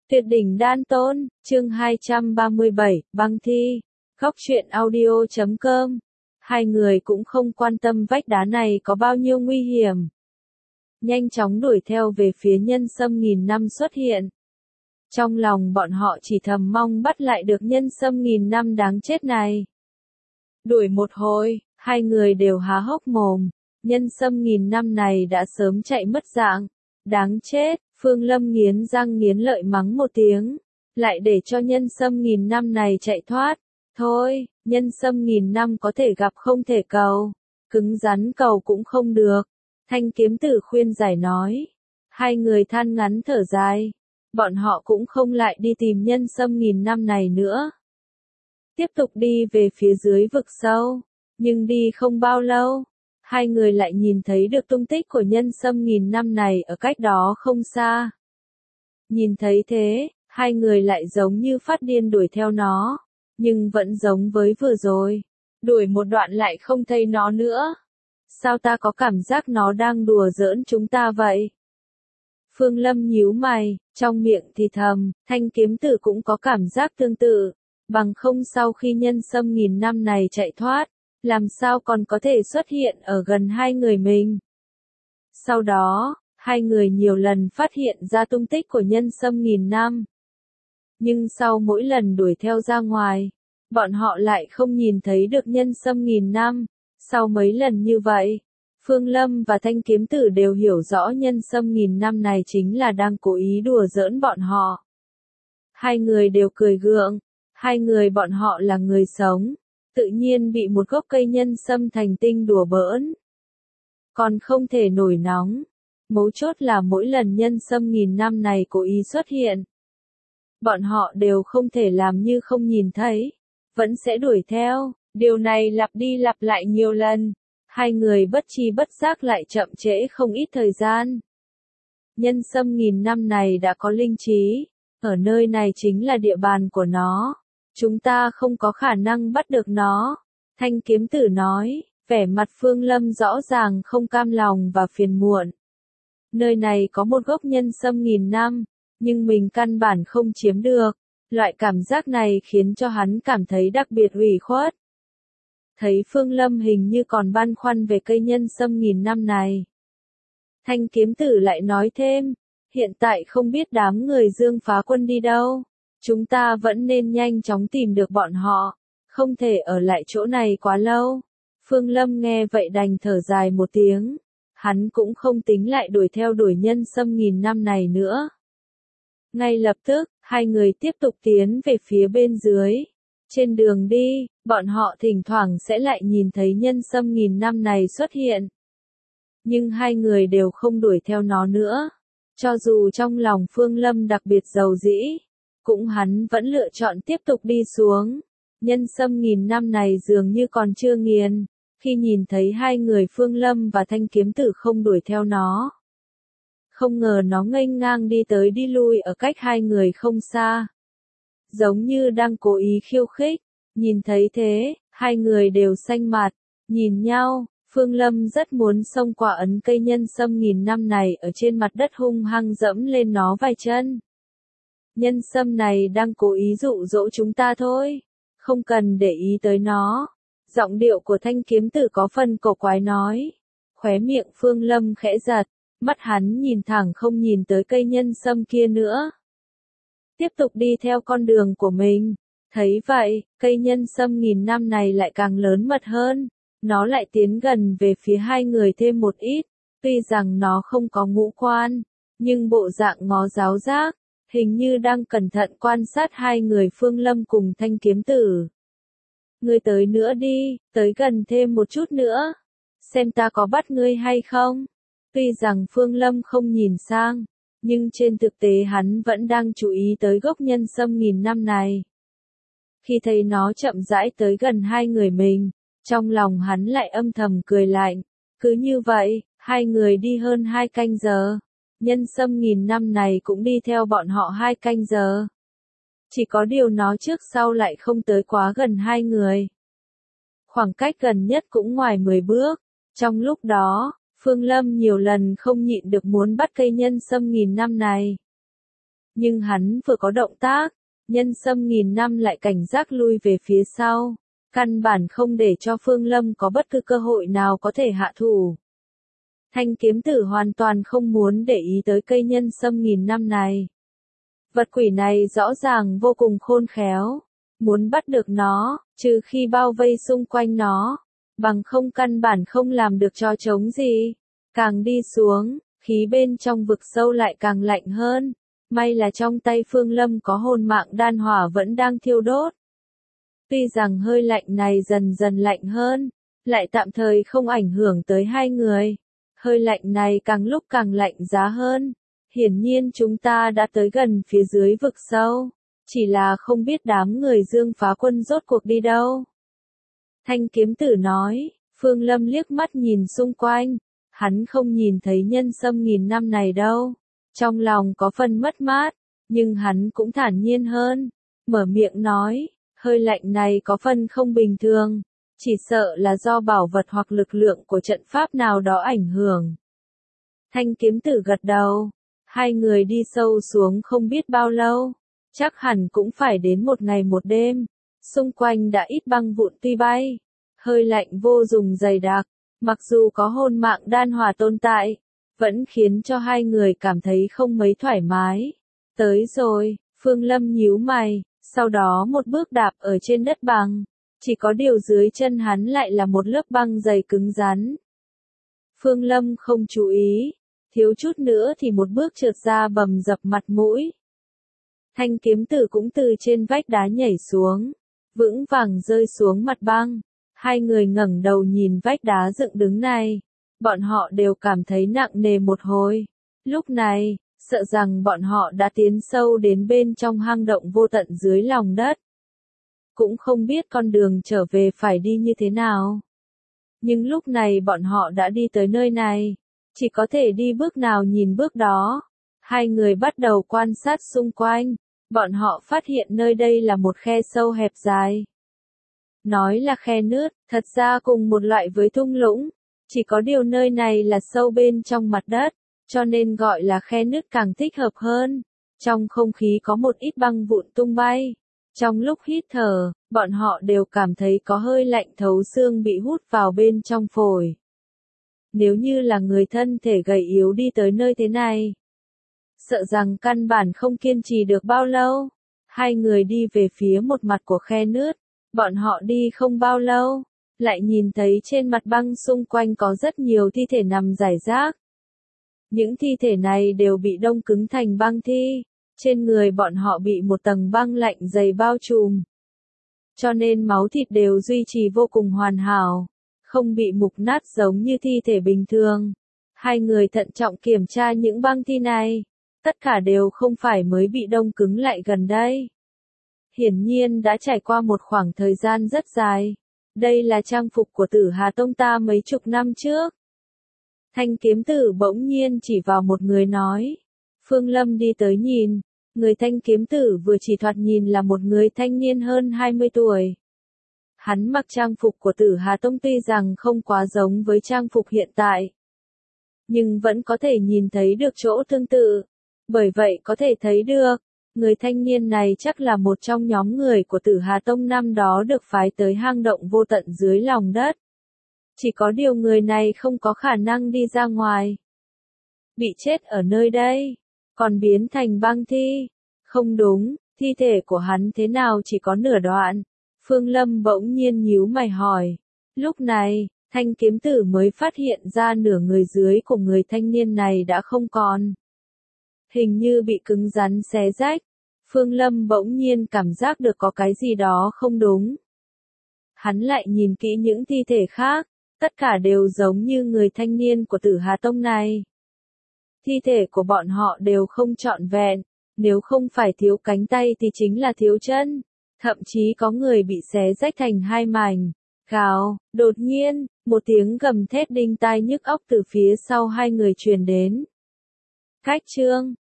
Tuyệt đỉnh đan tôn, chương 237, băng thi. Góc truyện audio.com. Hai người cũng không quan tâm vách đá này có bao nhiêu nguy hiểm. Nhanh chóng đuổi theo về phía nhân sâm nghìn năm xuất hiện. Trong lòng bọn họ chỉ thầm mong bắt lại được nhân sâm nghìn năm đáng chết này. Đuổi một hồi, hai người đều há hốc mồm. Nhân sâm nghìn năm này đã sớm chạy mất dạng. Đáng chết, Phương Lâm nghiến răng nghiến lợi mắng một tiếng. Lại để cho nhân sâm nghìn năm này chạy thoát. Thôi, nhân sâm nghìn năm có thể gặp không thể cầu. Cứng rắn cầu cũng không được. Thanh kiếm tử khuyên giải nói. Hai người than ngắn thở dài. Bọn họ cũng không lại đi tìm nhân sâm nghìn năm này nữa. Tiếp tục đi về phía dưới vực sâu. Nhưng đi không bao lâu. Hai người lại nhìn thấy được tung tích của nhân sâm nghìn năm này ở cách đó không xa. Nhìn thấy thế, hai người lại giống như phát điên đuổi theo nó. Nhưng vẫn giống với vừa rồi. Đuổi một đoạn lại không thấy nó nữa. Sao ta có cảm giác nó đang đùa giỡn chúng ta vậy? Phương Lâm nhíu mày, trong miệng thì thầm, thanh kiếm tử cũng có cảm giác tương tự. Bằng không sau khi nhân sâm nghìn năm này chạy thoát, làm sao còn có thể xuất hiện ở gần hai người mình. Sau đó, hai người nhiều lần phát hiện ra tung tích của nhân sâm nghìn năm. Nhưng sau mỗi lần đuổi theo ra ngoài, bọn họ lại không nhìn thấy được nhân sâm nghìn năm. Sau mấy lần như vậy, Phương Lâm và thanh kiếm tử đều hiểu rõ nhân sâm nghìn năm này chính là đang cố ý đùa giỡn bọn họ. Hai người đều cười gượng, hai người bọn họ là người sống, tự nhiên bị một gốc cây nhân sâm thành tinh đùa bỡn. Còn không thể nổi nóng, mấu chốt là mỗi lần nhân sâm nghìn năm này cố ý xuất hiện. Bọn họ đều không thể làm như không nhìn thấy, vẫn sẽ đuổi theo, điều này lặp đi lặp lại nhiều lần. Hai người bất tri bất giác lại chậm trễ không ít thời gian. Nhân sâm nghìn năm này đã có linh trí, ở nơi này chính là địa bàn của nó. Chúng ta không có khả năng bắt được nó. Thanh kiếm tử nói, vẻ mặt Phương Lâm rõ ràng không cam lòng và phiền muộn. Nơi này có một gốc nhân sâm nghìn năm, nhưng mình căn bản không chiếm được. Loại cảm giác này khiến cho hắn cảm thấy đặc biệt ủy khuất. Thấy Phương Lâm hình như còn băn khoăn về cây nhân sâm nghìn năm này. Thanh kiếm tử lại nói thêm, hiện tại không biết đám người Dương Phá Quân đi đâu. Chúng ta vẫn nên nhanh chóng tìm được bọn họ, không thể ở lại chỗ này quá lâu. Phương Lâm nghe vậy đành thở dài một tiếng, hắn cũng không tính lại đuổi nhân sâm nghìn năm này nữa. Ngay lập tức, hai người tiếp tục tiến về phía bên dưới. Trên đường đi, bọn họ thỉnh thoảng sẽ lại nhìn thấy nhân sâm nghìn năm này xuất hiện. Nhưng hai người đều không đuổi theo nó nữa. Cho dù trong lòng Phương Lâm đặc biệt giàu dĩ, cũng hắn vẫn lựa chọn tiếp tục đi xuống. Nhân sâm nghìn năm này dường như còn chưa nghiền, khi nhìn thấy hai người Phương Lâm và thanh kiếm tử không đuổi theo nó. Không ngờ nó nghênh ngang đi tới đi lui ở cách hai người không xa. Giống như đang cố ý khiêu khích. Nhìn thấy thế, hai người đều xanh mặt, nhìn nhau. Phương Lâm rất muốn xông qua ấn cây nhân sâm nghìn năm này ở trên mặt đất hung hăng dẫm lên nó vài chân. Nhân sâm này đang cố ý dụ dỗ chúng ta thôi, không cần để ý tới nó. Giọng điệu của thanh kiếm tử có phần cổ quái nói. Khóe miệng Phương Lâm khẽ giật, mắt hắn nhìn thẳng không nhìn tới cây nhân sâm kia nữa. Tiếp tục đi theo con đường của mình. Thấy vậy, cây nhân sâm nghìn năm này lại càng lớn mật hơn. Nó lại tiến gần về phía hai người thêm một ít. Tuy rằng nó không có ngũ quan, nhưng bộ dạng ngó giáo giác, hình như đang cẩn thận quan sát hai người Phương Lâm cùng thanh kiếm tử. Ngươi tới nữa đi, tới gần thêm một chút nữa. Xem ta có bắt ngươi hay không? Tuy rằng Phương Lâm không nhìn sang, nhưng trên thực tế hắn vẫn đang chú ý tới gốc nhân sâm nghìn năm này. Khi thấy nó chậm rãi tới gần hai người mình, trong lòng hắn lại âm thầm cười lạnh. Cứ như vậy, hai người đi hơn 2 canh giờ. Nhân sâm nghìn năm này cũng đi theo bọn họ 2 canh giờ. Chỉ có điều nó trước sau lại không tới quá gần hai người. Khoảng cách gần nhất cũng ngoài 10 bước. Trong lúc đó, Phương Lâm nhiều lần không nhịn được muốn bắt cây nhân sâm nghìn năm này. Nhưng hắn vừa có động tác, Nhân Sâm nghìn năm lại cảnh giác lui về phía sau, căn bản không để cho Phương Lâm có bất cứ cơ hội nào có thể hạ thủ. Thanh kiếm tử hoàn toàn không muốn để ý tới cây nhân sâm nghìn năm này. Vật quỷ này rõ ràng vô cùng khôn khéo, muốn bắt được nó, trừ khi bao vây xung quanh nó, bằng không căn bản không làm được cho trống gì. Càng đi xuống, khí bên trong vực sâu lại càng lạnh hơn. May là trong tay Phương Lâm có hồn mạng đan hỏa vẫn đang thiêu đốt. Tuy rằng hơi lạnh này dần dần lạnh hơn, lại tạm thời không ảnh hưởng tới hai người. Hơi lạnh này càng lúc càng lạnh giá hơn. Hiển nhiên chúng ta đã tới gần phía dưới vực sâu. Chỉ là không biết đám người Dương Phá Quân rốt cuộc đi đâu. Thanh kiếm tử nói, Phương Lâm liếc mắt nhìn xung quanh. Hắn không nhìn thấy nhân sâm nghìn năm này đâu. Trong lòng có phần mất mát, nhưng hắn cũng thản nhiên hơn. Mở miệng nói, hơi lạnh này có phần không bình thường. Chỉ sợ là do bảo vật hoặc lực lượng của trận pháp nào đó ảnh hưởng. Thanh kiếm tử gật đầu. Hai người đi sâu xuống không biết bao lâu. Chắc hẳn cũng phải đến một ngày một đêm. Xung quanh đã ít băng vụn tuy bay. Hơi lạnh vô cùng dày đặc. Mặc dù có hồn mạng đan hỏa tồn tại, vẫn khiến cho hai người cảm thấy không mấy thoải mái. Tới rồi, Phương Lâm nhíu mày, sau đó một bước đạp ở trên đất bằng. Chỉ có điều dưới chân hắn lại là một lớp băng dày cứng rắn. Phương Lâm không chú ý, thiếu chút nữa thì một bước trượt ra bầm dập mặt mũi. Thanh kiếm tử cũng từ trên vách đá nhảy xuống, vững vàng rơi xuống mặt băng. Hai người ngẩng đầu nhìn vách đá dựng đứng này, bọn họ đều cảm thấy nặng nề một hồi. Lúc này, sợ rằng bọn họ đã tiến sâu đến bên trong hang động vô tận dưới lòng đất. Cũng không biết con đường trở về phải đi như thế nào. Nhưng lúc này bọn họ đã đi tới nơi này, chỉ có thể đi bước nào nhìn bước đó. Hai người bắt đầu quan sát xung quanh, bọn họ phát hiện nơi đây là một khe sâu hẹp dài. Nói là khe nứt, thật ra cùng một loại với thung lũng, chỉ có điều nơi này là sâu bên trong mặt đất, cho nên gọi là khe nứt càng thích hợp hơn. Trong không khí có một ít băng vụn tung bay. Trong lúc hít thở, bọn họ đều cảm thấy có hơi lạnh thấu xương bị hút vào bên trong phổi. Nếu như là người thân thể gầy yếu đi tới nơi thế này, sợ rằng căn bản không kiên trì được bao lâu. Hai người đi về phía một mặt của khe nứt, bọn họ đi không bao lâu, lại nhìn thấy trên mặt băng xung quanh có rất nhiều thi thể nằm rải rác. Những thi thể này đều bị đông cứng thành băng thi. Trên người bọn họ bị một tầng băng lạnh dày bao trùm. Cho nên máu thịt đều duy trì vô cùng hoàn hảo, không bị mục nát giống như thi thể bình thường. Hai người thận trọng kiểm tra những băng thi này. Tất cả đều không phải mới bị đông cứng lại gần đây. Hiển nhiên đã trải qua một khoảng thời gian rất dài. Đây là trang phục của Tử Hà Tông ta mấy chục năm trước. Thanh kiếm tử bỗng nhiên chỉ vào một người nói. Phương Lâm đi tới nhìn. Người thanh kiếm tử vừa chỉ thoạt nhìn là một người thanh niên hơn 20 tuổi. Hắn mặc trang phục của Tử Hà Tông tuy rằng không quá giống với trang phục hiện tại, nhưng vẫn có thể nhìn thấy được chỗ tương tự. Bởi vậy có thể thấy được, người thanh niên này chắc là một trong nhóm người của Tử Hà Tông năm đó được phái tới hang động vô tận dưới lòng đất. Chỉ có điều người này không có khả năng đi ra ngoài. Bị chết ở nơi đây, còn biến thành băng thi. Không đúng, thi thể của hắn thế nào chỉ có nửa đoạn. Phương Lâm bỗng nhiên nhíu mày hỏi. Lúc này, thanh kiếm tử mới phát hiện ra nửa người dưới của người thanh niên này đã không còn. Hình như bị cứng rắn xé rách. Phương Lâm bỗng nhiên cảm giác được có cái gì đó không đúng. Hắn lại nhìn kỹ những thi thể khác, tất cả đều giống như người thanh niên của Tử Hà Tông này. Thi thể của bọn họ đều không trọn vẹn, nếu không phải thiếu cánh tay thì chính là thiếu chân, thậm chí có người bị xé rách thành hai mảnh. Gào, đột nhiên, một tiếng gầm thét đinh tai nhức óc từ phía sau hai người truyền đến. Cách chương